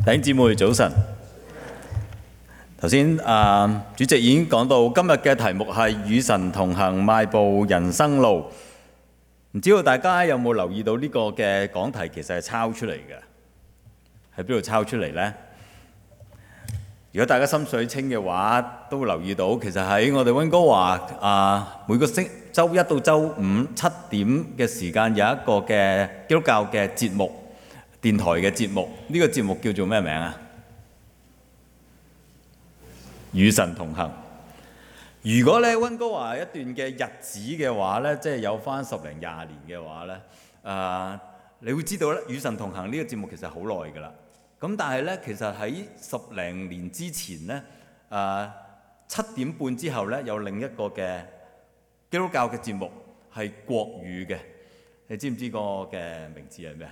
弟兄姊妹早晨。頭先主席已經講到今日嘅題目係與神同行，邁步人生路。唔知道大家有冇留意到呢個嘅講題其實係抄出嚟嘅？喺邊度抄出嚟呢？如果大家心水清嘅話，都會留意到其實喺我哋溫哥華每個周一到周五7點嘅時間有一個嘅基督教嘅節目，電台嘅節目。呢個節目叫做咩名啊？與神同行。如果咧溫哥華一段嘅日子嘅話咧，即係有翻10零20年嘅話咧，你會知道咧，與神同行呢個節目其實好耐㗎啦。咁但係咧，其實喺10零年之前咧，7點半之後咧，有另一個嘅基督教嘅節目係國語嘅。你知唔知個嘅名字係咩？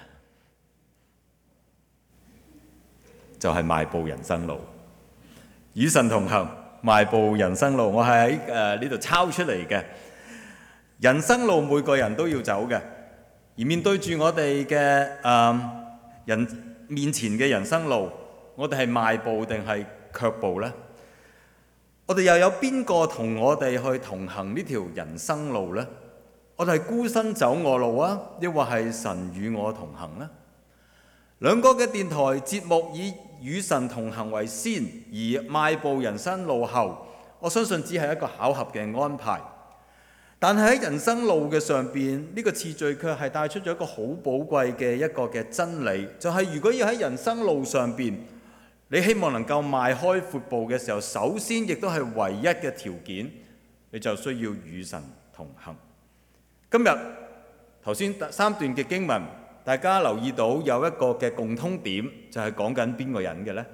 就係邁步人生路。與神同行，邁步人生路。我係喺呢度抄出嚟嘅。人生路每個人都要走嘅，而面對住我哋嘅人面前嘅人生路，我哋係邁步定係卻步呢？我哋又有邊個同我哋去同行呢條人生路呢？我哋係孤身走我路啊，抑或係神與我同行呢？兩個嘅電台節目以與神同行為先，而邁步人生路後，我相信只係一個巧合嘅安排。但係喺人生路嘅上邊，呢個次序卻係帶出咗一個好寶貴嘅一個嘅真理，就係如果要喺人生路上邊，你希望能夠邁開闊步嘅時候，首先亦都係唯一嘅條件，你就需要與神同行。今日頭先3段嘅經文，大家留意到有一個嘅共通點，就係講緊邊個人嘅呢？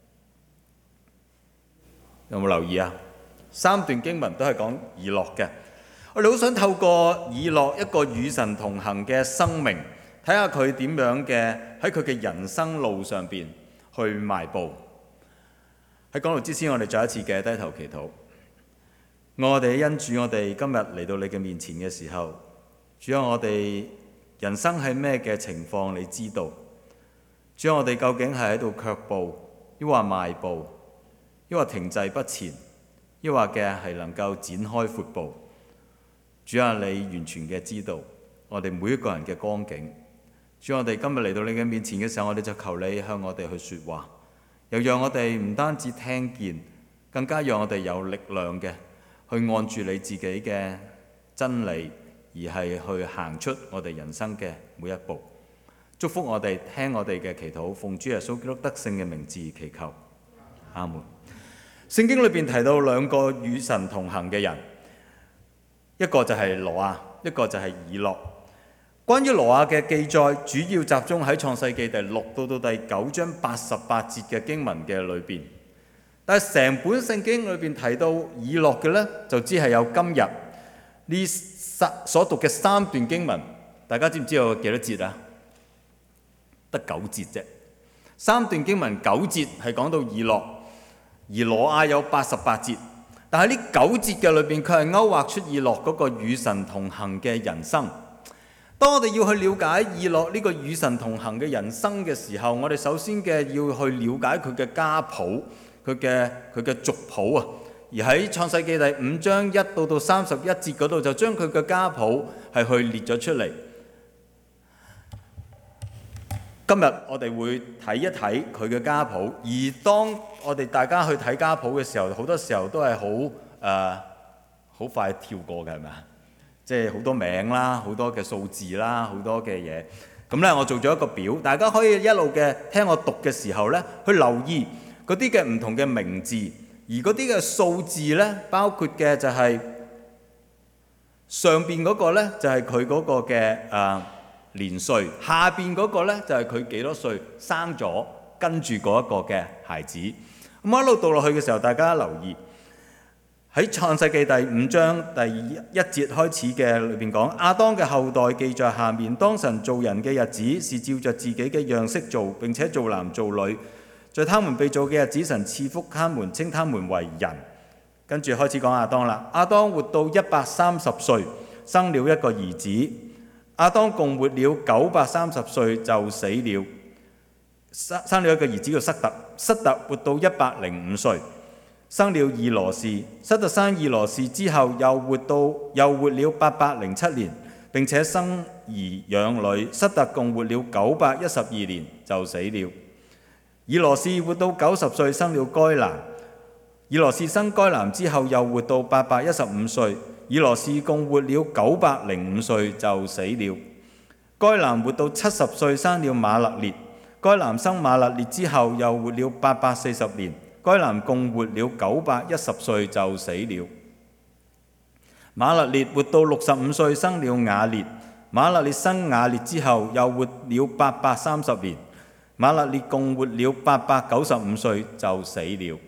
有冇留意啊？3段經文都係講以諾嘅。我哋好想透過以諾一個與神同行嘅生命，睇下佢點樣嘅喺佢嘅人生路上邊去邁步。喺講道之前，我哋再一次嘅低頭祈禱。我哋因主，我哋今日嚟到你嘅面前嘅時候，主啊，我哋人生係咩嘅情況你知道。主啊，我哋究竟係喺度卻步，抑或邁步，抑或停滯不前，抑或嘅係能夠展開闊步。主啊，你完全嘅知道我哋每一個人嘅光景。主啊，我哋今日嚟到你嘅面前嘅時候，我哋就求你向我哋去說話，又讓我哋唔單止聽見，更加讓我哋有力量嘅去按住你自己嘅真理，而係去行出我哋人生嘅每一步。祝福我哋，聽我哋嘅祈禱，奉主耶穌基督得勝嘅名字祈求，阿門。聖經裏邊提到2個與神同行嘅人，一個就係挪亞，一個就係以諾。關於挪亞嘅記載，主要集中喺創世記第6到第9章88節嘅經文嘅裏邊。但係成本聖經裏邊提到以諾嘅呢，就只係有今日呢所讀嘅3段經文。大家知唔知道幾多節啊？得9節啫。3段經文9節係講到以諾，而挪亞有88節。但係呢9節嘅裏邊，佢係勾畫出以諾嗰個與神同行嘅人生。當我哋要去了解以諾呢個與神同行嘅人生嘅時候，我哋首先嘅要去了解佢嘅家譜，佢嘅族譜啊。而喺創世記第5章1到31節嗰度，就將佢嘅家譜係去列咗出嚟。今日我哋會睇一睇佢嘅家譜，而當我哋大家去睇家譜嘅時候，好多時候都係好快跳過嘅，係咪啊？即係好多名啦，好多嘅數字啦，好多嘅嘢。咁咧，我做咗一個表，大家可以一路嘅聽我讀嘅時候咧，去留意嗰啲嘅唔同嘅名字，而嗰啲嘅數字咧，包括嘅就係上邊嗰個咧，就係佢嗰個嘅年歲，下邊嗰個咧就係佢幾多歲生咗跟住嗰一個嘅孩子。咁我一路讀落去嘅時候，大家留意喺創世記第5章第1節開始嘅裏邊講，亞當嘅後代記在下面。當神造人嘅日子，是照着自己嘅樣式造，並且造男造女。在他們被造嘅日子，神賜福他們，稱他們為人。跟住開始講亞當啦。亞當活到130歲，生了一個兒子。亞當共活了930歲就死了。 生了一個兒子叫塞特。塞特活到105歲，生了以羅士。塞特生以羅士之後，又活了807年，並且生兒養女。塞特共活了912年就死了。以羅士活到90歲，生了該蘭。以羅士生該蘭之後，又活到815歲。以羅士共活了905歲就死了。該蘭活到70歲，生了馬勒列。該蘭生馬勒列之後，又活了840年。該蘭共活了910歲就死了。馬勒列活到65歲，生了雅列。馬勒列生雅列之後，又活了830年。馬勒列共活了895歲就死了。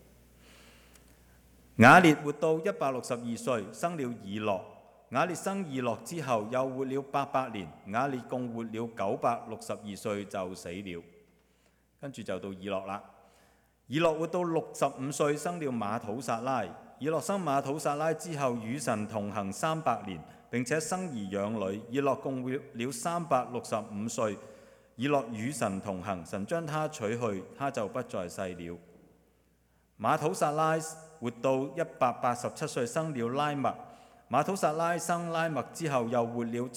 雅列活到162歲，生了以諾。雅列生以諾之後，又活了800年。雅列共活了962歲就死了。跟住就到以諾啦。以諾活到65歲，生了馬土撒拉。以諾生馬土撒拉之後，與神同行300年，並且生兒養女。以諾共活了365歲。以諾與神同行，神將他取去，他就不在世了。馬土撒拉活到187歲，生了拉麥。馬土撒拉生拉麥之後，又活了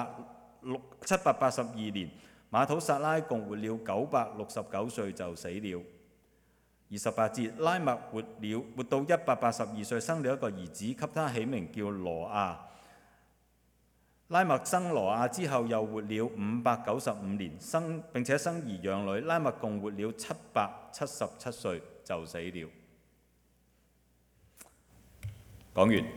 782年。馬土撒拉共活了969歲就死了。28節，拉麥活到182歲，生了一個兒子，給他起名叫羅亞。拉麥生羅亞之後，又活了595年，並且生兒養女。拉麥共活了777歲就死了。講完，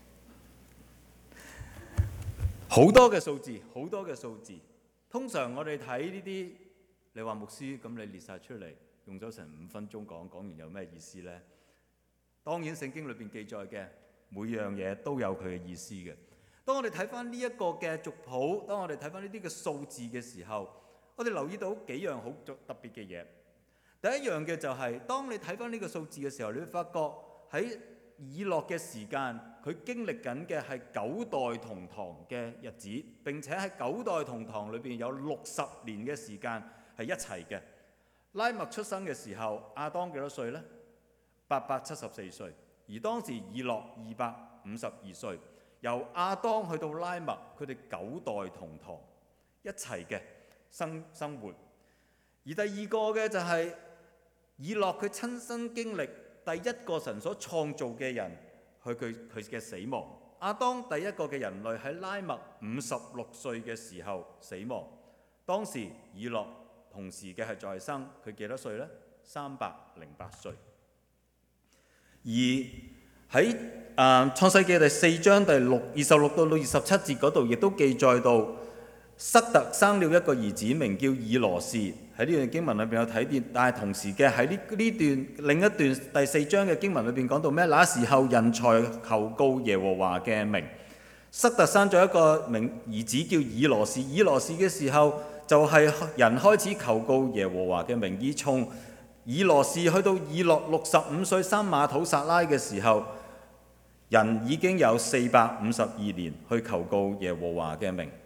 好多嘅數字，好多嘅數字。通常我哋睇呢啲，你話牧師咁，你列晒出嚟，用咗成5分鐘講完有咩意思呢？當然聖經裏邊記載嘅每樣嘢都有佢嘅意思嘅。當我哋睇翻呢一個嘅族譜，當我哋睇翻呢啲嘅數字嘅時候，我哋留意到幾樣好特別嘅嘢。第一樣嘅就係，當你睇翻呢個數字嘅時候，你會發覺喺以諾嘅時間，佢經歷緊嘅係9代同堂嘅日子，並且喺9代同堂裏邊有60年嘅時間係一齊嘅。拉麥出生嘅時候，亞當幾多歲呢？874歲，而當時以諾252歲。由亞當去到拉麥，佢哋9代同堂一齊嘅生活。而第二個嘅就係以諾佢親身經歷第一個神所創造嘅人佢嘅死亡。亞當第一個嘅人類喺拉麥56歲嘅時候死亡。當時以諾同時嘅係在生，佢幾多歲呢？308歲。而喺創世記第4章第26到27節嗰度，亦都記載到塞特生了一個兒子，名叫以羅士。喺呢段經文裏邊有睇見，但係同時嘅喺呢段另一段第4章嘅經文裏邊講到咩？那時候人才求告耶和華嘅名。塞特生咗一個兒子叫以羅士。以羅士嘅時候就係人開始求告耶和華嘅名。從以羅士去到以諾65歲生馬土撒拉嘅時候，人已經有452年去求告耶和華嘅名。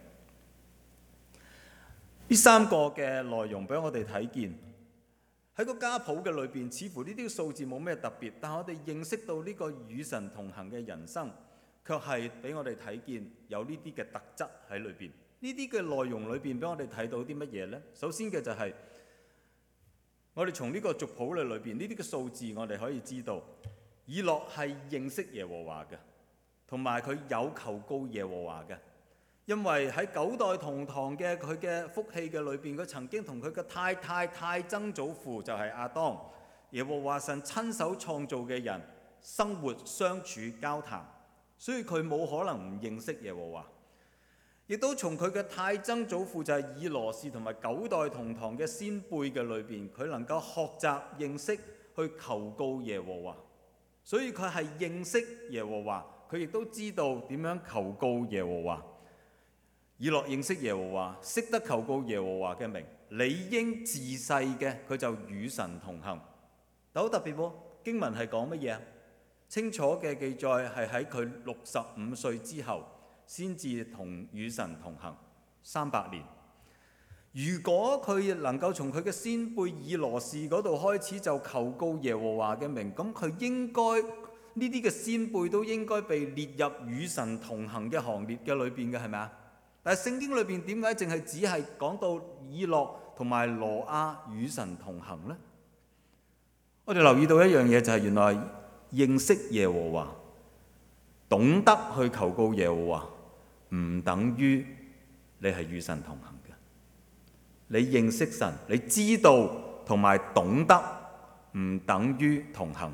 呢3個嘅內容俾我哋睇見喺個家譜嘅裏邊，似乎呢啲數字冇咩特別，但係我哋認識到呢個與神同行嘅人生，卻係俾我哋睇見有呢啲嘅特質喺裏邊。呢啲嘅內容裏邊俾我哋睇到啲乜嘢呢？首先嘅就係我哋從呢個族譜裏邊呢啲嘅數字，我哋可以知道以諾係認識耶和華嘅，同埋佢有求告耶和華嘅。因為喺9代同堂嘅佢嘅福氣嘅裏邊，佢曾經同佢嘅太曾祖父就係亞當，耶和華神親手創造嘅人生活相處交談，所以佢冇可能唔認識耶和華。亦都從佢嘅太曾祖父就係以羅士同埋9代同堂嘅先輩嘅裏邊，佢能夠學習認識去求告耶和華，所以佢係認識耶和華，佢亦都知道點樣求告耶和華。以諾認識耶和華，識得求告耶和華嘅名，理應自細嘅佢就與神同行。但好特別喎，經文係講乜嘢啊？清楚嘅記載係喺佢65歲之後先至與神同行300年。 如果佢能夠從佢嘅先輩以羅士嗰度開始就求告耶和華嘅名，咁佢應該呢啲嘅先輩都應該被列入與神同行嘅行列嘅裏邊嘅，係咪啊？但係聖經裏邊點解淨係只係講到以諾同埋挪亞與神同行呢？我哋留意到一樣嘢，就係原來認識耶和華，懂得去求告耶和華，唔等於你係與神同行嘅。你認識神，你知道同埋懂得，唔等於同行。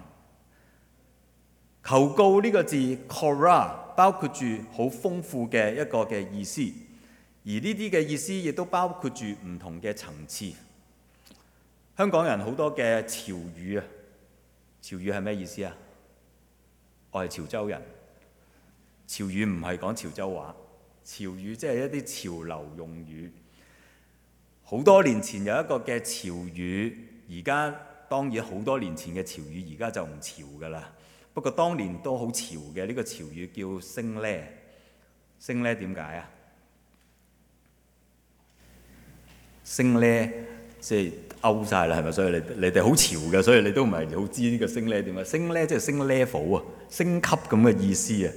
求告呢個字 Korah 包括住好豐富嘅一個嘅意思，而呢啲嘅意思亦都包括住唔同嘅層次。香港人好多嘅潮語啊，潮語係咩意思啊？我係潮州人，潮語唔係講潮州話，潮語即係一啲潮流用語。好多年前有一個嘅潮語，而家當然好多年前嘅潮語而家就唔潮㗎啦。不過當年都好潮嘅呢個潮語叫升咧。升咧點解啊？升咧即係勾晒啦，係咪？所以你哋好潮嘅，所以你都唔係好知呢個升咧點啊？升咧即係升 level 啊，升級咁嘅意思啊。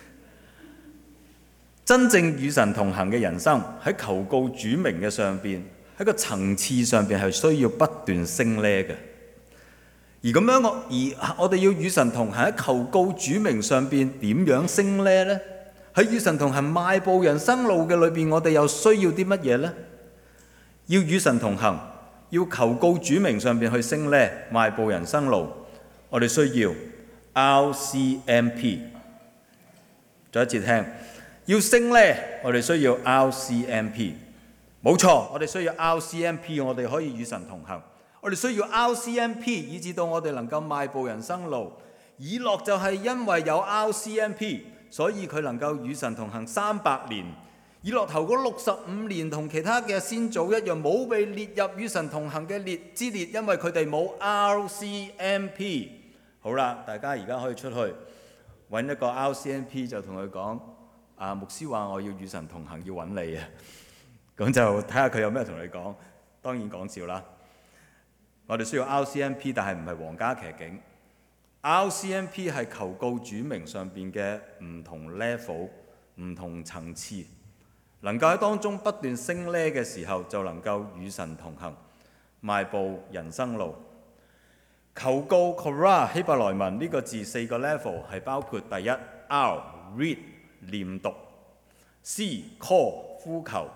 真正與神同行嘅人生喺求告主名嘅上邊，喺個層次上邊係需要不斷升咧嘅。而咁樣我哋要與神同行喺求告主名上邊點樣升咧呢？喺與神同行邁步人生路嘅裏邊，我哋又需要啲乜嘢呢？要與神同行，要求告主名上邊去升咧邁步人生路，我哋需要 RCMP。再一次聽，要升咧，我哋需要 RCMP。冇錯，我哋需要 RCMP， 我哋可以與神同行。我哋需要 RCMP， 以至到我哋能夠邁步人生路。以諾就係因為有 RCMP， 所以佢能夠與神同行300年。以諾頭嗰65年同其他嘅先祖一樣，冇被列入與神同行嘅列，因為佢哋冇 RCMP。好啦，大家而家可以出去揾一個 RCMP， 就同佢講：牧師話我要與神同行，要揾你啊！咁就睇下佢有咩同你講。當然講笑啦。我哋需要 RCMP， 但係唔係皇家騎警。RCMP 係求告主名上邊嘅唔同 level、唔同層次，能夠喺當中不斷升呢嘅時候，就能夠與神同行，邁步人生路。求告 Korah 希伯來文呢個字4個 level 係包括第一 R read 念讀， C call 呼求，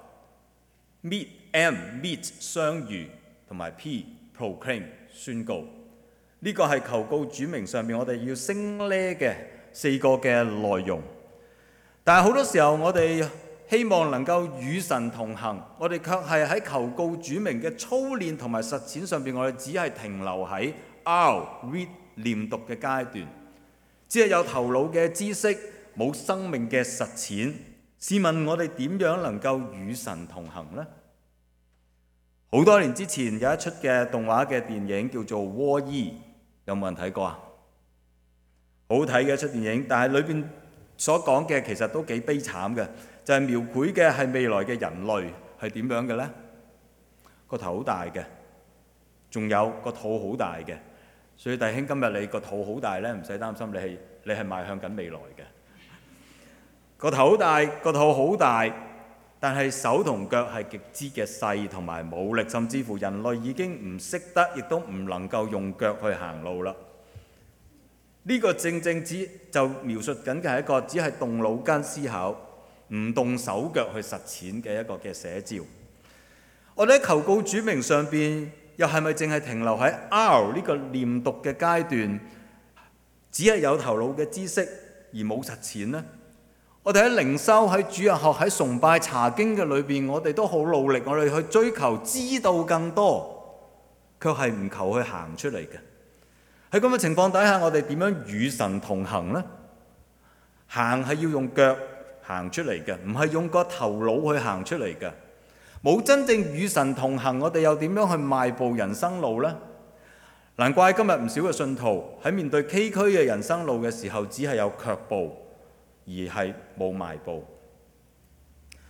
meet 相遇，同埋 P proclaim 宣告。呢個係求告主名上面我哋要升呢嘅4個嘅內容。但係好多時候我哋希望能夠與神同行，我哋卻係喺求告主名嘅操練同埋實踐上邊，我哋只係停留喺 R read 念讀嘅階段，只係有頭腦嘅知識，冇生命嘅實踐。試問我哋點樣能夠與神同行呢？好多年之前有一出嘅動畫嘅電影叫做《Wall-E》，有冇人睇過啊？好睇嘅一出電影，但係裏邊所講嘅其實都幾悲慘嘅，就係描繪嘅係未來嘅人類係點樣嘅呢？個頭好大嘅，仲有個肚好大嘅，所以弟兄今日你個肚好大呢，唔使擔心，你係邁向緊未來嘅。個頭好大，個肚好大。但係手同腳係極之嘅細同埋冇力，甚至乎人類已經唔識得，亦都唔能夠用腳去行路啦。呢個正就描述緊嘅係一個只係動腦筋思考，唔動手腳去實踐嘅一個嘅寫照。我哋喺求告主名上邊，又係咪淨係停留喺 R 呢個念讀嘅階段，只係有頭腦嘅知識而冇實踐呢？我哋喺靈修、喺主日學、喺崇拜查經嘅裏邊，我哋都好努力，我哋去追求知道更多，卻係唔求去行出嚟嘅。喺咁嘅情況底下，我哋點樣與神同行呢？行係要用腳行出嚟嘅，唔係用個頭腦去行出嚟嘅。冇真正與神同行，我哋又點樣去邁步人生路呢？難怪今日唔少嘅信徒喺面對崎嶇嘅人生路嘅時候，只係有卻步，而係冇邁步。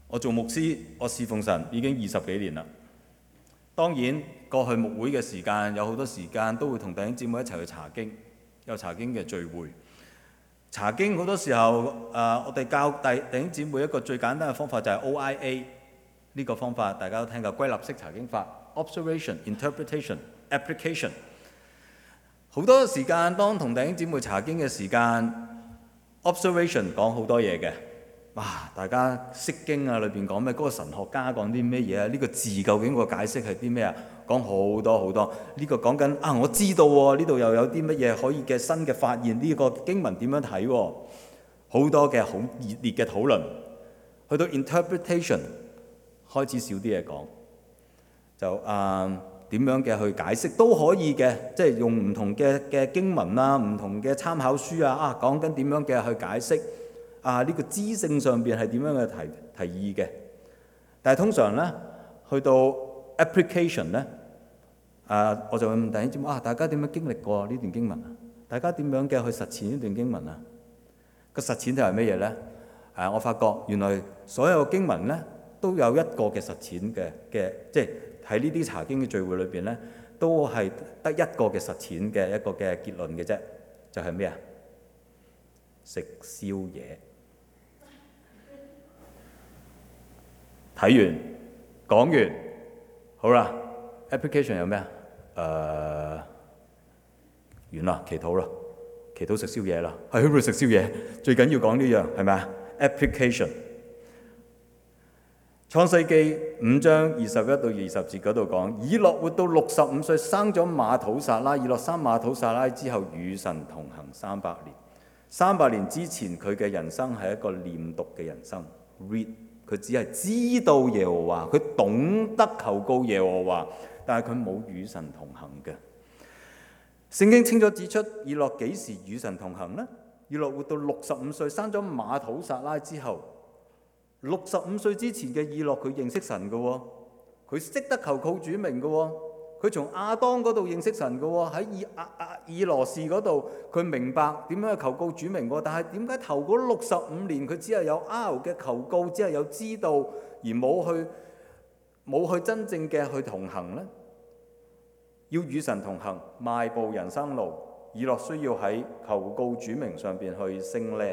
我做牧師，我侍奉神已經20幾年啦。當然過去牧會嘅時間有好多時間都會同弟兄姊妹一齊去查經，有查經嘅聚會。查經好多時候，我哋教弟兄姊妹一個最簡單嘅方法就係 OIA 呢個方法，大家都聽過歸納式查經法 ：Observation、Interpretation、Application。好多時間當同弟兄姊妹查經嘅時間 ，Observation 講好多嘢嘅。哇！大家識經啊，裏邊講咩？嗰個神學家講啲咩嘢啊？呢個字究竟個解釋係啲咩啊？講好多好多。呢個講緊啊，我知道喎，呢度又有啲乜嘢可以嘅新嘅發現。呢個經文點樣睇喎？好多嘅好熱烈嘅討論。去到 interpretation 開始少啲嘢講，就點樣嘅去解釋都可以嘅，即係用唔同嘅經文啊，唔同嘅參考書啊，講緊點樣嘅去解釋。呢個知性上邊係點樣嘅提議嘅？但係通常咧，去到 application 咧，我就會問弟兄姊妹大家點樣經歷過呢段經文啊？大家點樣嘅去實踐呢段經文啊？個實踐就係乜嘢咧？我發覺原來所有經文咧都有一個嘅實踐嘅，即係喺呢啲查經嘅聚會裏邊咧，都係得一個嘅實踐嘅一個嘅結論嘅啫，就係咩啊？食宵夜。睇完講完，好啦 ，application 有咩啊？完啦，祈禱啦，祈禱食宵夜啦，喺邊度食宵夜？最緊要講呢樣係咪啊 ？application。創世記5章21到20節嗰度講，以諾活到65歲，生咗馬土撒拉。以諾生馬土撒拉之後，與神同行300年。300年之前，佢嘅人生係一個念讀嘅人生 ，read。佢只係知道耶和華，佢懂得求告耶和華，但係佢冇與神同行嘅。聖經清楚指出，以諾幾時與神同行呢？以諾活到65歲，生咗馬土撒拉之後，65歲之前嘅以諾佢認識神嘅喎，佢識得求告主名嘅喎。佢從亞當嗰度認識神嘅喎，喺以羅士嗰度佢明白點樣去求告主名喎。但係點解頭嗰65年佢只係有 R 嘅求告，只係有知道，而冇去真正嘅去同行呢？要與神同行，邁步人生路，以諾需要喺求告主名上邊去升呢。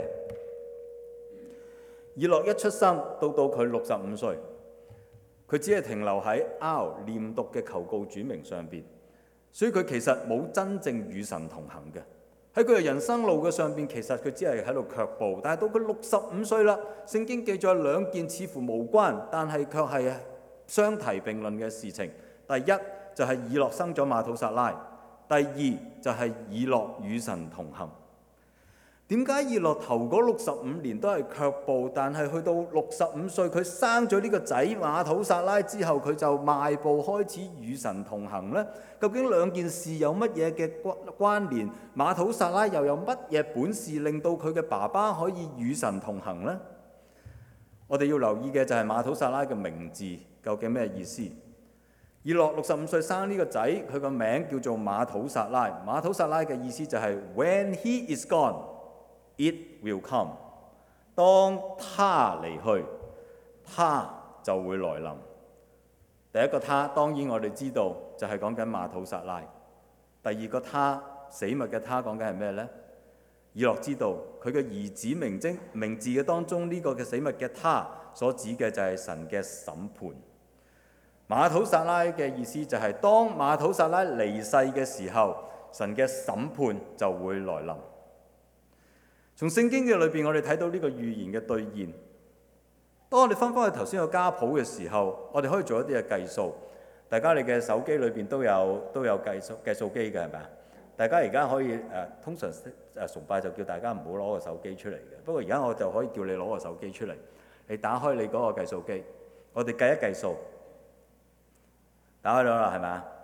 以諾一出生到佢65歲。佢只係停留喺 R 念讀嘅求告主名上邊，所以佢其實冇真正與神同行嘅。喺佢嘅人生路嘅上邊，其實佢只係喺度卻步。但係到佢65歲啦，聖經記載兩件似乎無關，但係卻係相提並論嘅事情。第一就係以諾生咗馬土撒拉，第二就係以諾與神同行。點解以諾頭嗰65年都係卻步，但係去到65歲佢生咗呢個仔馬土撒拉之後，佢就邁步開始與神同行呢？究竟兩件事有乜嘢嘅關聯？馬土撒拉又有乜嘢本事令到佢嘅爸爸可以與神同行呢？我哋要留意嘅就係馬土撒拉嘅名字究竟咩意思？以諾65歲生呢個仔，佢個名叫做馬土撒拉。馬土撒拉嘅意思就係 When he is gone，It will come。當他離去，他就會來臨。第一個他當然我哋知道就係講緊馬土撒拉。第二個他死物嘅他講緊係咩呢？以諾知道佢嘅兒子名字嘅當中呢個嘅死物嘅他所指嘅就係神嘅審判。馬土撒拉嘅意思就係當馬土撒拉離世嘅時候，神嘅審判就會來臨。從聖經嘅裏邊，我哋睇到呢個預言嘅兌現。當我哋翻返去頭先個家譜嘅時候，我哋可以做一啲嘅計數。大家你嘅手機裏邊都有計數機嘅係咪啊？大家而家可以通常崇拜就叫大家唔好攞個手機出嚟嘅。不過而家我就可以叫你攞個手機出嚟，你打開你嗰個計數機，我哋計一計數。打開咗啦，係咪啊？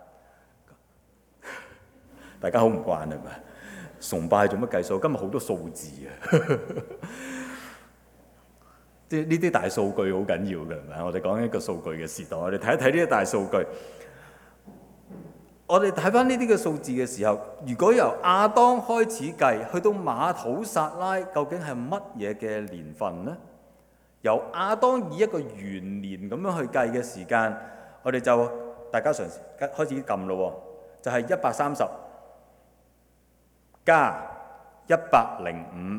大家好唔慣係咪？崇拜做乜計數？今日好多數字啊！即係呢啲大數據好緊要嘅，係咪？我哋講緊一個數據嘅時代，我哋睇一睇呢啲大數據。我哋睇翻呢啲嘅數字嘅時候，如果由亞當開始計，去到馬土撒拉，究竟係乜嘢嘅年份呢？ 由亞當以一個元年咁樣去計嘅時間，我哋就大家嘗試開始撳咯，就係130加105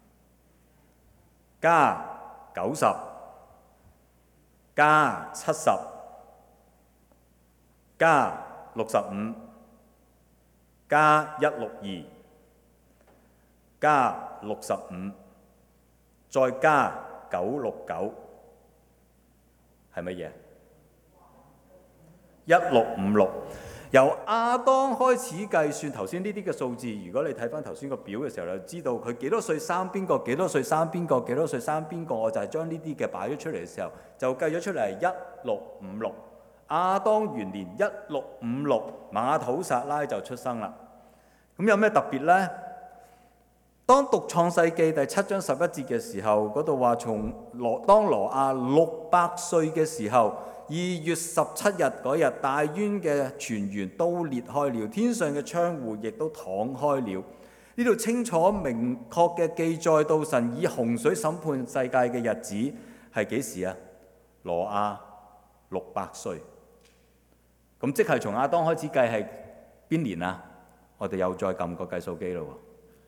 加90加70加65加162加65再加969係乜嘢？1656。由亞當開始計算頭先呢啲嘅數字，如果你睇翻頭先個表嘅時候，就知道佢幾多歲生邊個，幾多歲生邊個，幾多歲生邊個，我就係將呢啲嘅擺咗出嚟嘅時候，就計咗出嚟係1656。亞當元年1656，馬土撒拉就出生啦。咁有咩特別呢？當讀創世記第7章11節嘅時候，嗰度話當挪亞600歲嘅時候，2月17日嗰日，大淵嘅泉源都裂開了，天上嘅窗戶亦都敞開了。呢度清楚明確嘅記載到神以洪水審判世界嘅日子係幾時啊？挪亞600歲，咁即係從亞當開始計係邊年啊？我哋又再撳個計數機咯，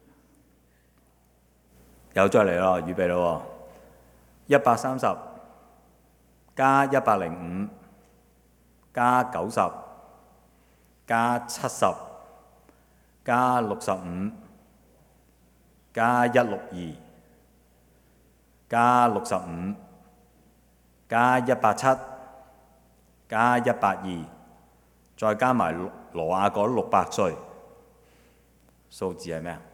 又再嚟咯，預備咯，130加105加90加70加65加162加65加187加182，再加埋挪亞嗰600歲，數字係咩啊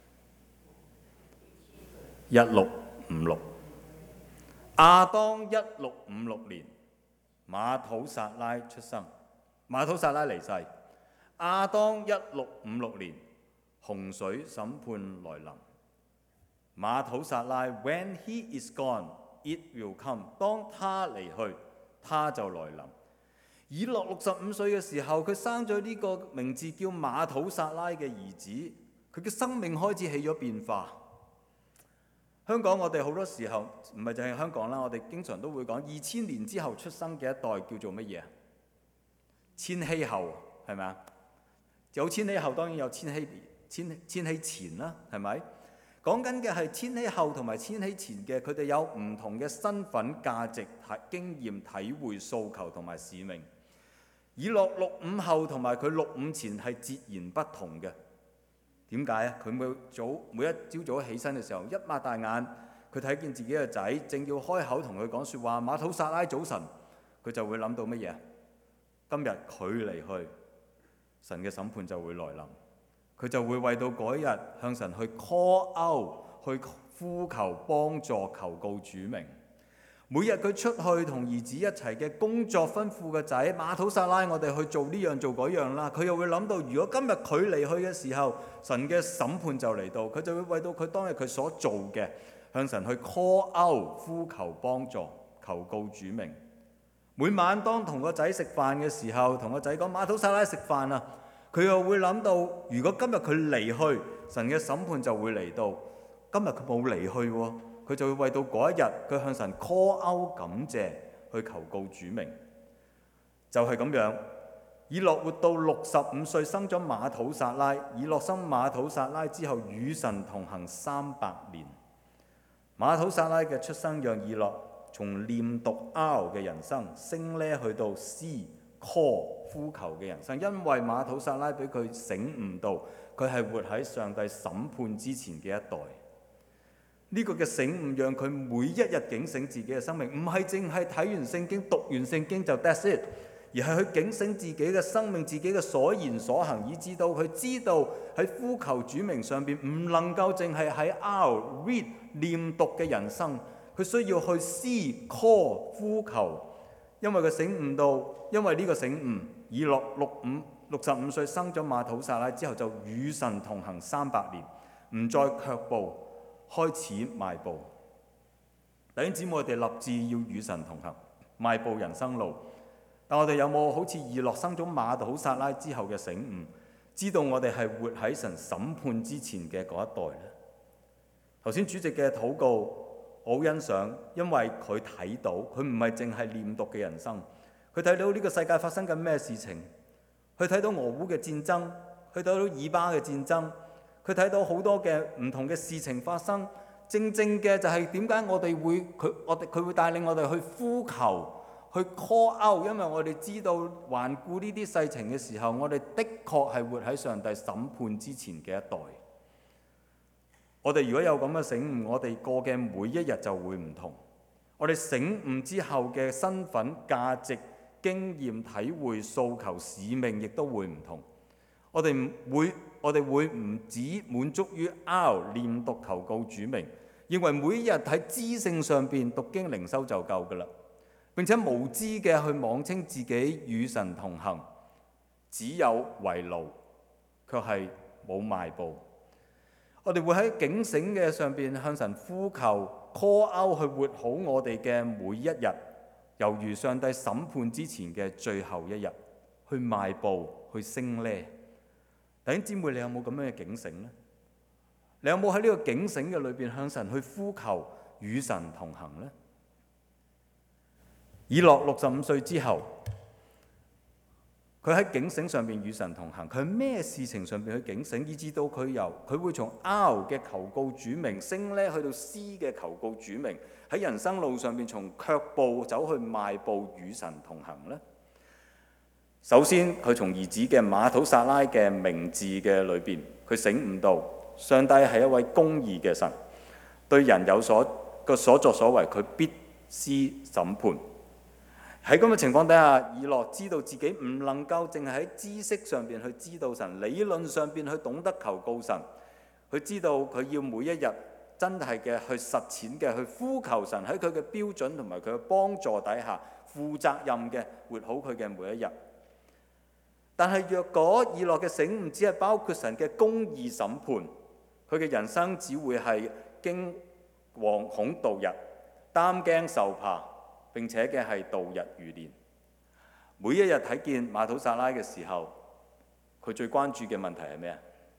？1656。亞當1656年，馬土撒拉出生，馬土撒拉離世。亞當1656年，洪水審判來臨。馬土撒拉 When he is gone, it will come。當他離去，他就來臨。以諾65歲嘅時候，佢生咗呢個名字叫馬土撒拉嘅兒子，佢嘅生命開始起咗變化。香港我哋好多時候唔係淨係香港啦，我哋經常都會講2000年之後出生嘅一代叫做乜嘢啊？千禧後係咪啊？有千禧後，當然有千禧前啦，係咪？講緊嘅係千禧後同埋千禧前嘅，佢哋有唔同嘅身份、價值、經驗、體會、訴求同埋使命。以諾65後同埋佢65前係截然不同嘅。點解啊？佢每一朝早起身嘅時候，一擘大眼，佢睇見自己嘅仔正要開口同佢講説話，馬土撒拉早晨，佢就會諗到乜嘢？今日佢離去，神嘅審判就會來臨，佢就會為到嗰一日向神去 call out， 去呼求幫助，求告主名。每日佢出去同兒子一齊嘅工作，吩咐個仔馬土撒拉，我哋去做呢樣做嗰樣啦。佢又會諗到，如果今日佢離去嘅時候，神嘅審判就嚟到，佢就會為到佢當日佢所做嘅，向神去 call out， 呼求幫助，求告主名。每晚當同個仔食飯嘅時候，同個仔講馬土撒拉食飯啊，佢又會諗到，如果今日佢離去，神嘅審判就會嚟到。今日佢冇離去喎。佢就會為到嗰一日，佢向神 call out 感謝，去求告主名。就係咁樣，以諾活到65歲，生咗馬土撒拉。以諾生馬土撒拉之後，與神同行300年。馬土撒拉嘅出生，讓以諾從念讀 R 嘅人生升呢去到 C call 呼求嘅人生。因為馬土撒拉俾佢醒悟到，佢係活喺上帝審判之前嘅一代。呢個嘅醒悟讓佢每一日警醒自己嘅生命，唔係淨係睇完聖經、讀完聖經就 that's it， 而係去警醒自己嘅生命、自己嘅所言所行，以至到佢知道喺呼求主名上邊唔能夠淨係喺 read 念讀嘅人生，佢需要去 see call 呼求，因為佢醒悟到，因為呢個醒悟，以諾65歲生咗馬土撒拉之後，就與神同行300年，唔再卻步。開始邁步，弟兄姊妹，我哋立志要與神同行，邁步人生路。但我哋有冇好似以諾生咗馬土撒拉之後嘅醒悟，知道我哋係活喺神審判之前嘅嗰一代呢？頭先主席嘅禱告， 我好欣賞，因為佢睇到，佢唔係淨係念讀嘅人生，佢睇到呢個世界發生緊咩事情，佢睇到俄烏嘅戰爭，佢睇到以巴嘅戰爭，佢睇到好多嘅唔同嘅事情發生。正正嘅就係點解佢會帶領我哋去呼求，去 call out，因為我哋知道環顧呢啲世情嘅時候，我哋的確係活喺上帝審判之前嘅一代。我哋如果有咁嘅醒悟，我哋過嘅每一日就會唔同。我哋醒悟之後嘅身份、價值、經驗、體會、訴求、使命，亦都會唔同。我哋會唔止滿足於念讀求告主名，認為每一日喺知性上邊讀經靈修就夠㗎啦，並且無知嘅去妄稱自己與神同行，只有圍爐，卻係冇邁步。我哋會喺警醒嘅上邊向神呼求 call out 去活好我哋嘅每一日，猶如上帝審判之前嘅最後一日，去邁步，去升呢。弟兄姊妹，你有冇咁樣嘅警醒呢？你有冇喺呢個警醒嘅裏邊向神去呼求與神同行呢？以諾65歲之後，佢喺警醒上邊與神同行，佢喺咩事情上邊去警醒，以至到佢會從 R 嘅求告主名升呢去到 C 嘅求告主名，喺人生路上邊從卻步走去邁步與神同行呢？首先，佢從兒子嘅馬土撒拉嘅名字嘅裏邊，佢醒悟到上帝係一位公義嘅神，對人有所作所為，佢必施審判。喺咁嘅情況底下，以諾知道自己唔能夠淨係喺知識上邊去知道神，理論上邊去懂得求告神，佢知道佢要每一日真係嘅去實踐嘅去呼求神，喺佢嘅標準同埋佢嘅幫助底下，負責任嘅活好佢嘅每一日。但係若果以諾嘅醒悟只係包括神嘅公義審判，佢嘅人生只會係驚惶恐度日，擔驚受怕，並且嘅係度日如年。每一日睇見馬土撒拉嘅時候，佢最關注嘅問題係咩啊？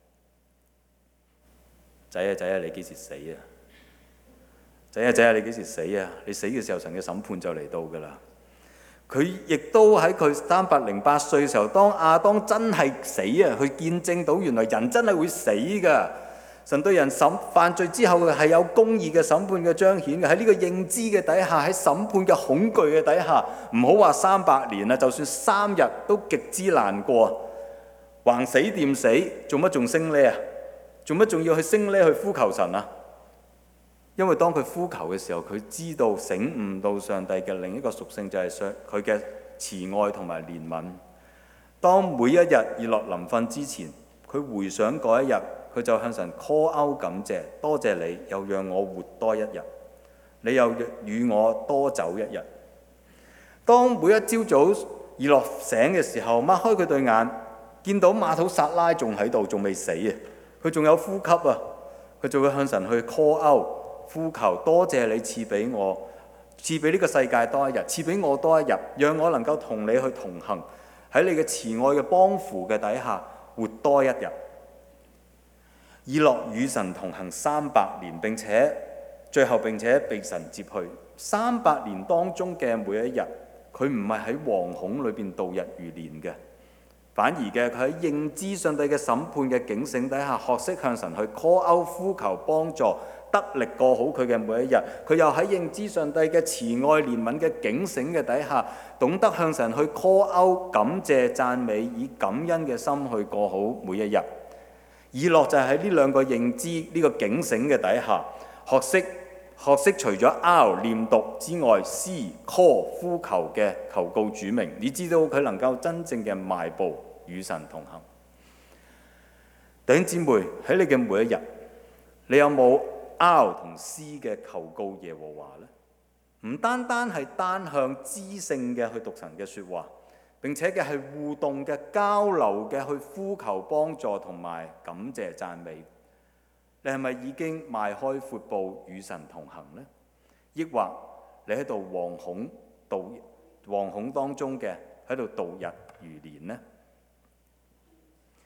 仔啊，你幾時死啊？仔啊，你幾時死啊？你死嘅時候，神嘅審判就嚟到㗎啦。佢亦都喺佢308歲嘅時候，當亞當真係死啊，去見證到原來人真係會死㗎。神對人犯罪之後係有公義嘅審判嘅彰顯嘅。喺呢個認知嘅底下，喺審判嘅恐懼嘅底下，唔好話300年啦，就算3日都極之難過。橫死掂死，做乜仲升呢啊？做乜仲要去升呢去呼求神啊？因為當佢呼求嘅時候，佢知道醒悟到上帝嘅另一個屬性，就係佢嘅慈愛同埋憐憫。當每一日以諾臨瞓之前，佢回想嗰一日，佢就向神 call out 感謝，多謝你又讓我活多一日，你又與我多走一日。當每一朝早以諾醒嘅時候，擘開佢對眼，見到馬土撒拉仲喺度，仲未死啊，佢仲有呼吸啊，佢就會向神去 call out。呼求，多謝你賜俾我，賜俾呢個世界多一日，賜俾我多一日，讓我能夠同你去同行，喺你嘅慈愛嘅幫扶嘅底下活多一日。以諾與神同行300年，並且被神接去。300年當中嘅每一日，佢唔係喺惶恐裏邊度日如年嘅，反而嘅佢喺認知上帝嘅審判嘅警醒底下，學識向神去 call out 呼求幫助，得力過好佢嘅每一日。佢又喺認知上帝嘅慈愛憐憫嘅警醒嘅底下，懂得向神去 call out 感謝讚美，以感恩嘅心去過好每一日。以諾就係喺呢兩個認知呢個警醒嘅底下，學識除咗 R 念讀之外， C call 呼求嘅求告主名，你知道佢能夠真正嘅邁步與神同行。弟兄姊妹，喺你嘅每一日，你有冇 R 同 C 嘅求告耶和華呢？唔單單係單向知性嘅去讀神嘅說話，並且嘅係互動嘅交流嘅去呼求幫助同埋感謝讚美。你係咪已經邁開闊步與神同行呢？抑或你喺度惶恐當中嘅喺度度日如年呢？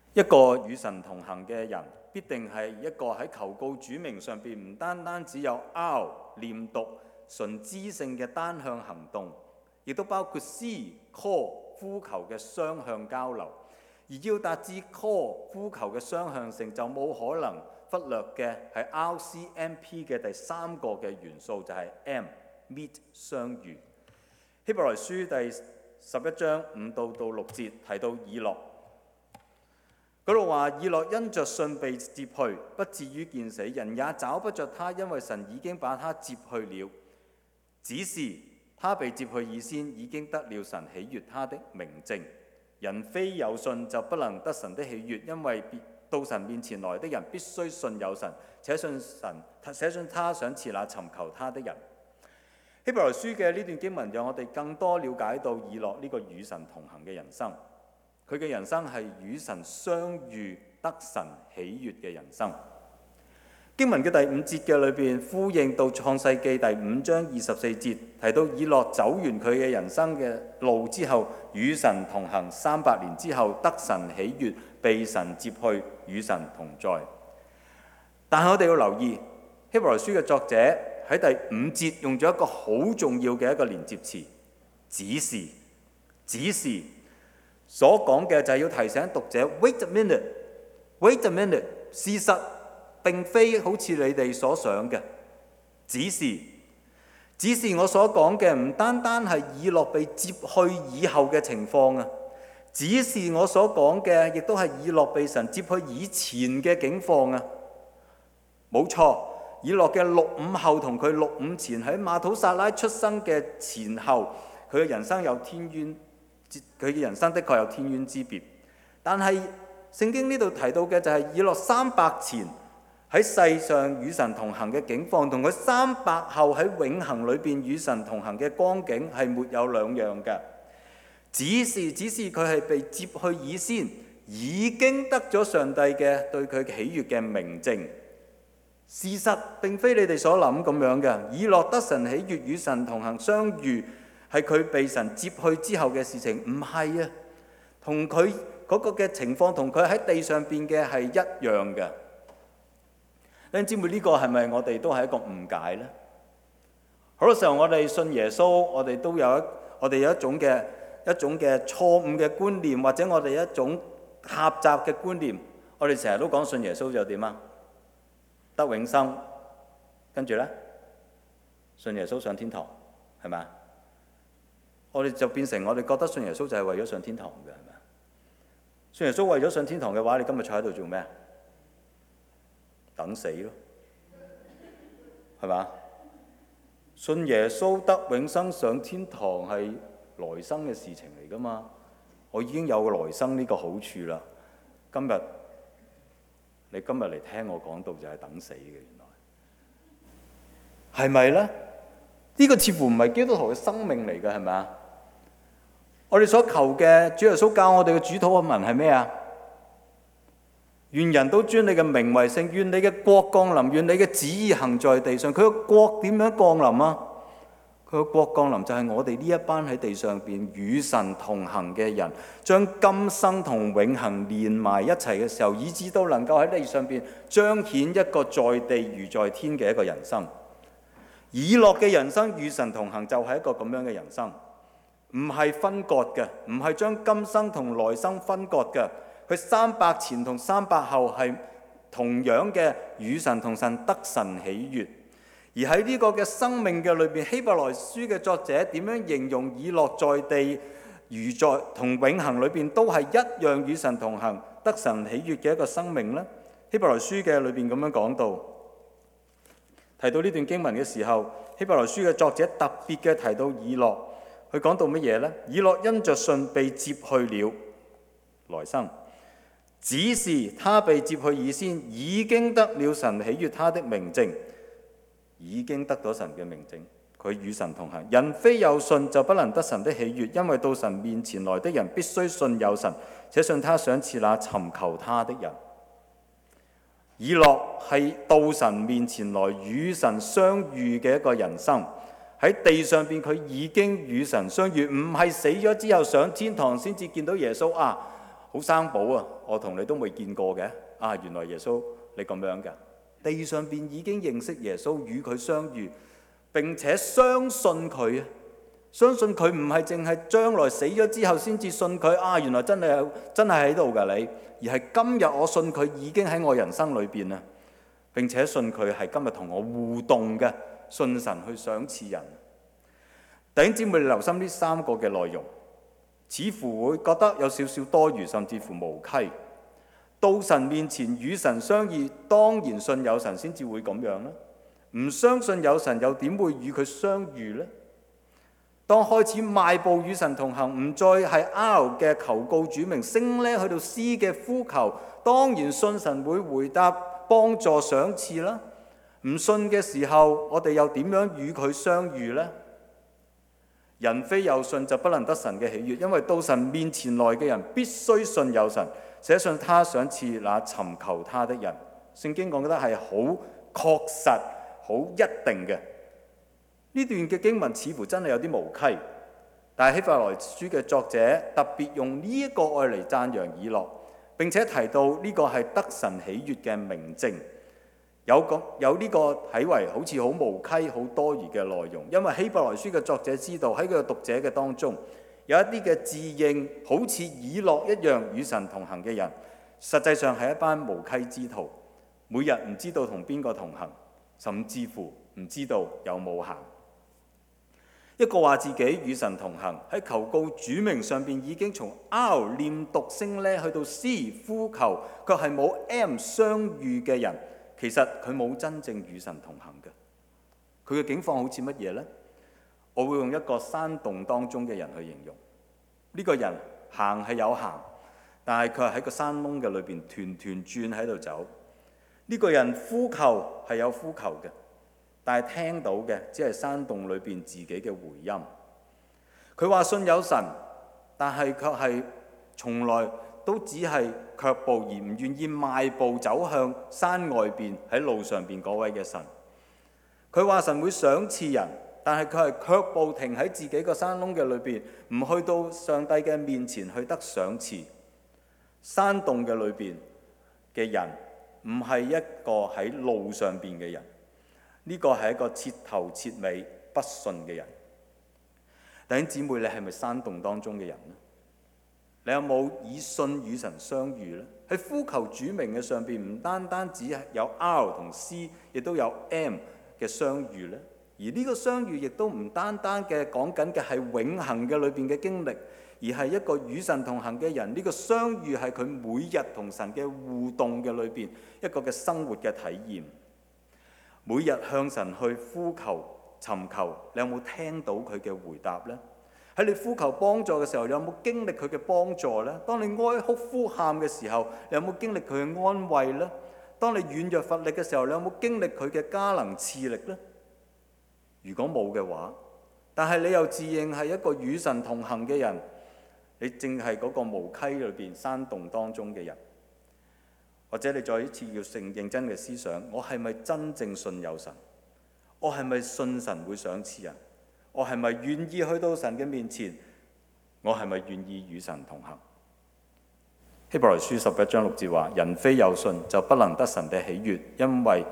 一個與神同行嘅人，必定係一個喺求告主名上邊唔單單只有念讀純知性嘅單向行動，亦都包括 call 呼求嘅雙向交流。而要達至 call 呼求嘅雙向性，就冇可能忽略嘅係 RCMP 嘅第三個嘅元素，就係 meet 相遇。希伯來書第11章5到6節提到以諾，嗰度話以諾因着信被接去，不至於見死，人也找不着他，因為神已經把他接去了。只是他被接去以先，已經得了神喜悅他的明證。人非有信就不能得神的喜悅，因為到神面前來的人必須信有神，且信他賞賜那尋求他的人。希伯來書嘅呢段經文讓我哋更多了解到以諾呢個與神同行嘅人生。佢嘅人生係與神相遇得神喜悅嘅人生。經文嘅第5節嘅裏邊呼應到創世記第5章24節，提到以諾走完佢嘅人生嘅路之後，與神同行300年之後，得神喜悅，被神接去，與神同在。但係我哋要留意，希伯來書嘅作者喺第5節用咗一個好重要嘅一個連接詞，只是所講嘅就係要提醒讀者 wait a minute， 事實並非好似你哋所想嘅，只是我所講嘅唔單單係以諾被接去以後嘅情況啊，只是我所講嘅亦都係以諾被神接去以前嘅境況啊。冇錯，以諾嘅65後同佢65前喺馬土撒拉出生嘅前後，佢嘅人生的確有天淵之別。但係聖經呢度提到嘅就係以諾300前喺世上與神同行嘅境況，同佢300後喺永恆裏邊與神同行嘅光景係沒有兩樣嘅。只是佢係被接去以先，已經得咗上帝嘅對佢喜悅嘅明證。事實並非你哋所諗咁樣嘅。以諾得神喜悅與神同行相遇，係佢被神接去之後嘅事情，唔係啊。同佢嗰個嘅情況同佢喺地上邊嘅係一樣嘅。弟兄姊妹，呢個係咪我哋都係一個誤解呢？好多時候我哋信耶穌，我哋有一種嘅錯誤嘅觀念，或者我哋一種狹窄嘅觀念。我哋成日都講信耶穌就點啊？得永生，跟住呢，信耶穌上天堂，係咪？我哋就變成我哋覺得信耶穌就係為咗上天堂嘅，係咪？信耶穌為咗上天堂嘅話，你今日坐喺度做咩？等死咯，係嘛？信耶穌得永生上天堂係來生嘅事情嚟㗎嘛？我已經有來生呢個好處啦。你今日嚟聽我講道就係等死嘅，原來係咪呢？呢個似乎唔係基督徒嘅生命嚟嘅，係咪啊？我哋所求嘅主耶穌教我哋嘅主禱文係咩啊？願人都尊你嘅名為聖，願你嘅國降臨，願你嘅旨意行在地上。佢嘅國點樣降臨啊？佢嘅國降臨就係我哋呢一班喺地上邊與神同行嘅人，將今生同永恆連埋一齊嘅時候，以致都能夠喺地上邊彰顯一個在地如在天嘅一個人生。以諾嘅人生與神同行就係一個咁樣嘅人生，唔係分割嘅，唔係將今生同來生分割嘅。佢300前同300後係同樣嘅與神同神得神喜悅。而喺呢個嘅生命嘅裏邊，希伯來書嘅作者點樣形容以諾在地如在同永恆裏邊都係一樣與神同行得神喜悅嘅一個生命呢？希伯來書嘅裏邊咁樣講到，提到呢段經文嘅時候，希伯來書嘅作者特別嘅提到以諾，佢講到乜嘢呢？以諾因着信被接去了來生，只是他被接去以先，已經得了神喜悅他的明證。已經得到神嘅明證，佢與神同行。人非有信就不能得神的喜悅，因為到神面前來的人必須信有神，且信他賞賜那尋求他的人。以諾係到神面前來與神相遇嘅一個人生，喺地上邊佢已經與神相遇，唔係死咗之後上天堂先至見到耶穌啊！ 好生保啊，我同你都未見過嘅。原來耶穌你咁樣㗎。地上邊已經認識耶穌，與佢相遇，並且相信佢。相信佢唔係淨係將來死咗之後先至信佢。原來真係喺度㗎你，而係今日我信佢已經喺我人生裏邊啦。並且信佢係今日同我互動嘅，信神去賞賜人。弟兄姊妹，你留心呢三個嘅內容，似乎會覺得有少少多餘，甚至乎無稽。到神面前與神相遇，當然信有神先至會咁樣啦。唔相信有神，又點會與佢相遇呢？當開始邁步與神同行，唔再係 R 嘅求告主名，升呢去到 C 嘅呼求，當然信神會回答、幫助、賞賜啦。唔信嘅時候，我哋又點樣與佢相遇呢？人非有信就不能得神嘅喜悅，因為到神面前來嘅人必須信有神，寫信他賞賜那尋求他的人。聖經講得係好確實、好一定嘅。呢段嘅經文似乎真係有啲無稽，但係希伯來書嘅作者特別用呢一個愛嚟讚揚以諾，並且提到呢個係得神喜悅嘅明證。有呢個睇為好似好無稽、好多餘嘅內容，因為希伯來書嘅作者知道喺佢嘅讀者嘅當中，有一啲嘅自認好似以諾一樣與神同行嘅人，實際上係一班無稽之徒，每日唔知道同邊個同行，甚至乎唔知道有冇行。一個話自己與神同行，喺求告主名上邊已經從 R 念讀聲呢去到 C 呼求，卻係冇 M 相遇嘅人，其實佢冇真正與神同行嘅。佢嘅境況好似乜嘢呢？我會用一個山洞當中嘅人去形容。呢個人行係有行，但係佢係喺個山窿嘅裏邊團團轉喺度走。呢個人呼求係有呼求嘅，但係聽到嘅只係山洞裏邊自己嘅回音。佢話信有神，但係卻係從來都只係卻步，而唔願意邁步走向山外邊喺路上邊嗰位嘅神。佢話神會賞賜人，但係佢係卻步停喺自己個山窿嘅裏邊，唔去到上帝嘅面前去得賞賜。山洞嘅裏邊嘅人唔係一個喺路上邊嘅人，呢個係一個徹頭徹尾不信嘅人。弟兄姊妹，你係咪山洞當中嘅人呢？你有冇以信與神相遇呢？喺呼求主名嘅上邊，唔單單只有 R 同 C， 亦都有 M 嘅相遇呢。而呢個相遇亦都唔單單嘅講緊嘅係永恆嘅裏邊嘅經歷，而係一個與神同行嘅人。呢個相遇係佢每日同神嘅互動嘅裏邊一個嘅生活嘅體驗。每日向神去呼求尋求，你有冇聽到佢嘅回答呢？喺你呼求幫助嘅時候，你有冇經歷佢嘅幫助呢？當你哀哭呼喊嘅時候，你有冇經歷佢嘅安慰呢？當你軟弱乏力嘅時候，你有冇經歷佢嘅加能賜力呢？如果冇嘅話，但係你又自認係一個與神同行嘅人，你正係嗰個無稽裏邊山洞當中嘅人。或者你再一次要認真嘅思想，我係咪真正信有神？我係咪信神會賞賜人？我係咪願意去到神嘅面前？我係咪願意與神同行？希伯來書11章6節話：人非有信就不能得神嘅喜悅，因為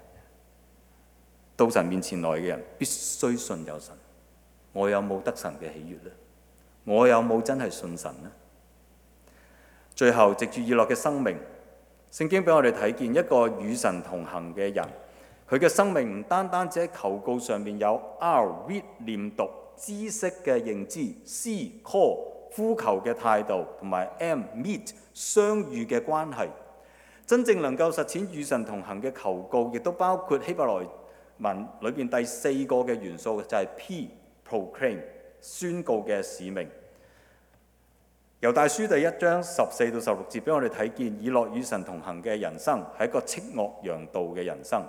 到神面前來嘅人必須信有神。我有冇得神嘅喜悅呢？我有冇真係信神呢？最後藉住以諾嘅生命，聖經俾我哋睇見一個與神同行嘅人，佢嘅生命唔單單只喺求告上面有 R read 念讀知識嘅認知， C call 呼求嘅態度，同埋 M meet 相遇嘅關係。真正能夠實踐與神同行嘅求告，亦都包括希伯來文裏邊第4個嘅元素，就係 P proclaim 宣告嘅使命。猶大書第1章14到16節俾我哋睇見以諾與神同行嘅人生係一個斥惡揚道嘅人生。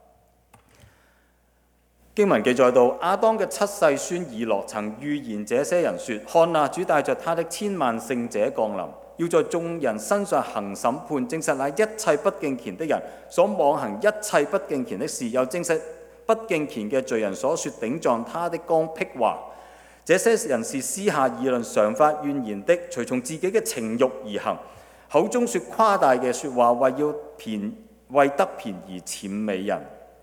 經文記載到亞當嘅七世孫以諾曾預言這些人說：看啊，主帶着他的千萬聖者降臨，要在眾人身上行審判，證實那一切不敬虔的人所妄行一切不敬虔的事，又證實不敬虔嘅罪人所說頂撞他的剛愎話。 這些人是私下議論、常發怨言的，隨從自己嘅情慾而行，口中說誇大嘅説話，為得便宜諂媚人。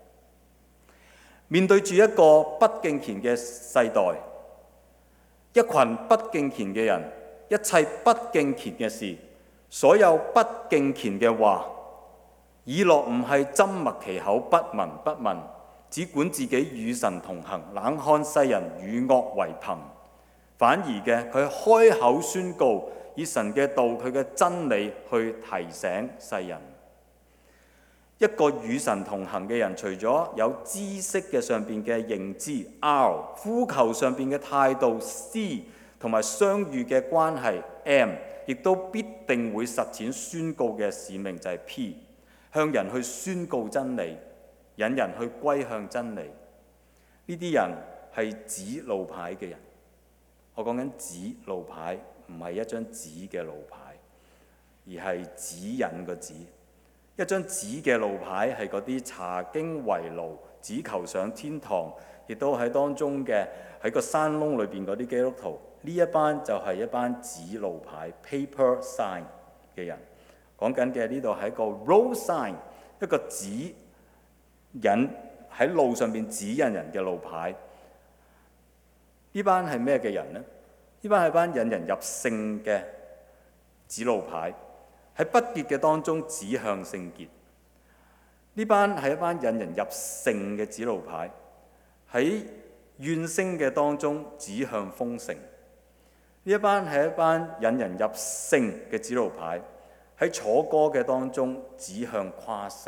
面對住一個不敬虔嘅世代，一群不敬虔嘅人，一切不敬虔嘅事，所有不敬虔嘅話，以諾唔係緘默其口，不聞不問，只管自己與神同行，冷看世人與惡為朋。反而嘅，佢開口宣告，以神嘅道、佢嘅真理去提醒世人。一個與神同行嘅人，除咗有知識嘅上邊嘅認知 R， 呼求上邊嘅態度 C， 同埋相遇嘅關係 M， 亦都必定會實踐宣告嘅使命就係 P， 向人去宣告真理，引人去歸向真理。呢啲人係指路牌嘅人。我講緊指路牌，唔係一張紙嘅路牌，而係指引個指。一張紙嘅路牌係嗰啲查經為奴，只求上天堂，亦都喺當中嘅喺個山窿裏邊嗰啲基督徒。呢一班就係一班指路牌 paper sign 嘅人。講緊嘅呢度係一個 road sign， 一個指引喺路上邊指引人嘅路牌。呢班係咩嘅人呢？呢班係班引人入聖嘅指路牌。喺不潔嘅當中指向聖潔，呢班係一班引人入聖嘅指路牌；喺怨聲嘅當中指向豐盛，呢一班係一班引人入聖嘅指路牌；喺楚歌嘅當中指向誇勝。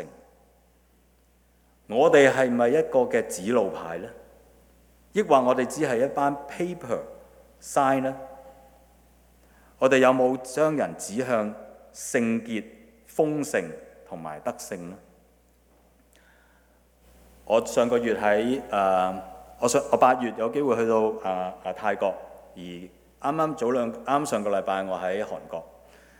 我哋係咪一個嘅指路牌呢？抑或我哋只係一班 paper sign 呢？我哋有冇將人指向聖潔、豐盛同埋得勝呢？我上個月喺我8月有機會去到泰國，而啱上個禮拜我喺韓國。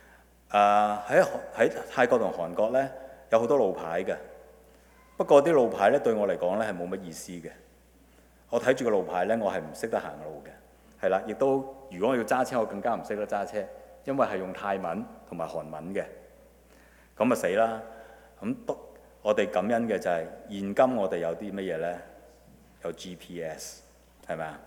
喺泰國同韓國咧有好多路牌嘅，不過啲路牌咧對我嚟講咧係冇乜意思嘅。我睇住個路牌咧，我係唔識得行路嘅，係啦，亦都如果我要揸車，我更加唔識得揸車。因為係用泰文同埋韓文嘅，咁啊死啦！咁我哋感恩嘅就係現今我哋有啲乜嘢呢？有 GPS， 係咪啊？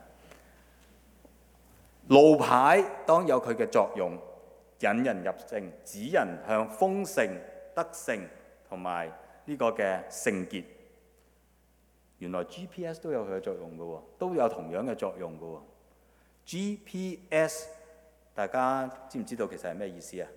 路牌當有佢嘅作用，引人入聖，指人向豐盛、得勝同埋呢個嘅聖潔。原來 GPS 都有佢嘅作用嘅喎，都有同樣嘅作用嘅喎。GPS大家知唔知道其實係咩意思啊？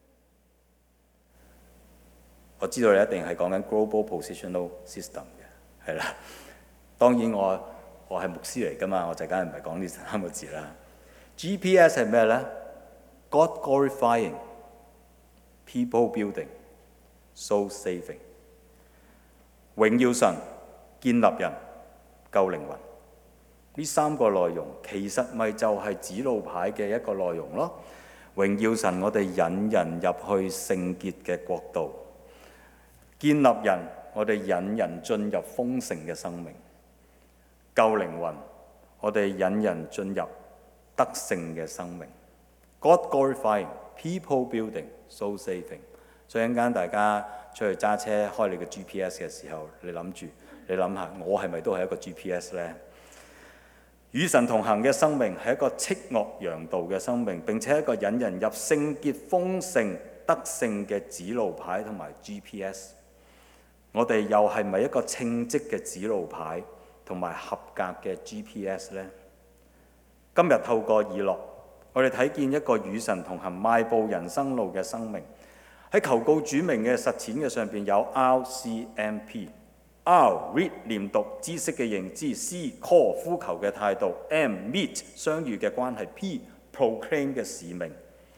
我知道你一定係講緊 Global Positional System 嘅，係啦。當然我係牧師嚟㗎嘛，我就梗係唔係講呢3個字啦。GPS 係咩呢？ God glorifying, people building, soul saving。榮耀神、建立人、救靈魂。呢3個內容其實咪就係指路牌嘅一個內容咯。榮耀神，我哋引人入去聖潔嘅國度；建立人，我哋引人進入豐盛嘅生命；救靈魂，我哋引人進入得勝嘅生命。God glorifying, people building, soul saving。所以一陣間大家出去揸車開你嘅 GPS 嘅時候，你諗下，我係咪都係一個 GPS 呢？與神同行嘅生命係一個斥惡揚道嘅生命，並且係一個引人入聖潔、豐盛、得勝嘅指路牌同埋 GPS。我哋又係咪一個稱職嘅指路牌同埋合格嘅 GPS 呢？今日透過以諾，我哋睇見一個與神同行、邁步人生路嘅生命。喺求告主名嘅實踐嘅上邊有 RCMP。R read 念讀知識嘅認知，C call 呼求嘅態度，M meet 相遇嘅關係，P proclaim 嘅使命。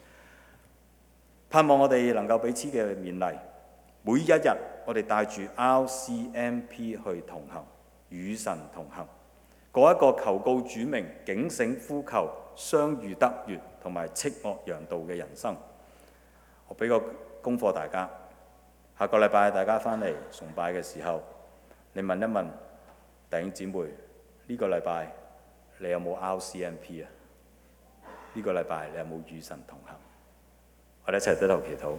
盼望我哋能夠彼此嘅勉勵，每一日我哋帶住 RCMP 去同行，與神同行，過一個求告主名、警醒呼求、相遇得悅同埋斥惡揚道嘅人生。我俾個功課大家，下個禮拜大家翻嚟崇拜嘅時候，你問一問弟兄姊妹，呢個禮拜你有冇 RCMP 啊？呢個禮拜你有冇與神同行？我哋一齊低頭祈禱。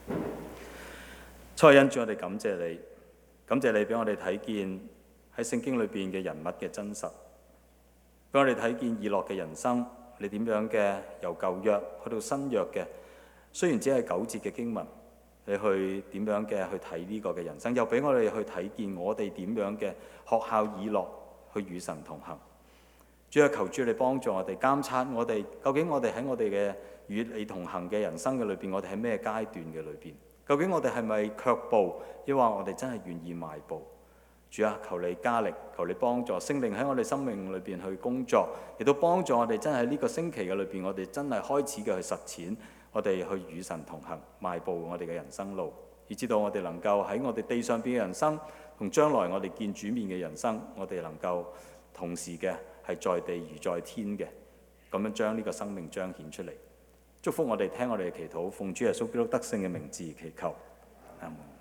初恩主，我哋感謝你，感謝你俾我哋睇見喺聖經裏邊嘅人物嘅真實，俾我哋睇見以諾嘅人生，你點樣嘅由舊約去到新約嘅，雖然只係9節嘅經文，你去點樣嘅去睇呢個嘅人生，又俾我哋去睇見我哋點樣嘅學效以諾去與神同行。主啊，求主你幫助我哋監察我哋，究竟我哋喺我哋嘅與你同行嘅人生嘅裏邊，我哋喺咩階段嘅裏邊？究竟我哋係咪卻步，抑或我哋真係願意邁步？主啊，求你加力，求你幫助聖靈喺我哋生命裏邊去工作，亦都幫助我哋真係呢個星期嘅裏邊，我哋真係開始嘅去實踐，我哋去與神同行，邁步我哋嘅人生路，以至到我哋能夠喺我哋地上邊嘅人生，同將來我哋見主面嘅人生，我哋能夠同時嘅係在地如在天嘅，咁樣將呢個生命彰顯出嚟。祝福我哋聽我哋嘅祈禱，奉主耶穌基督得勝嘅名字祈求，阿門。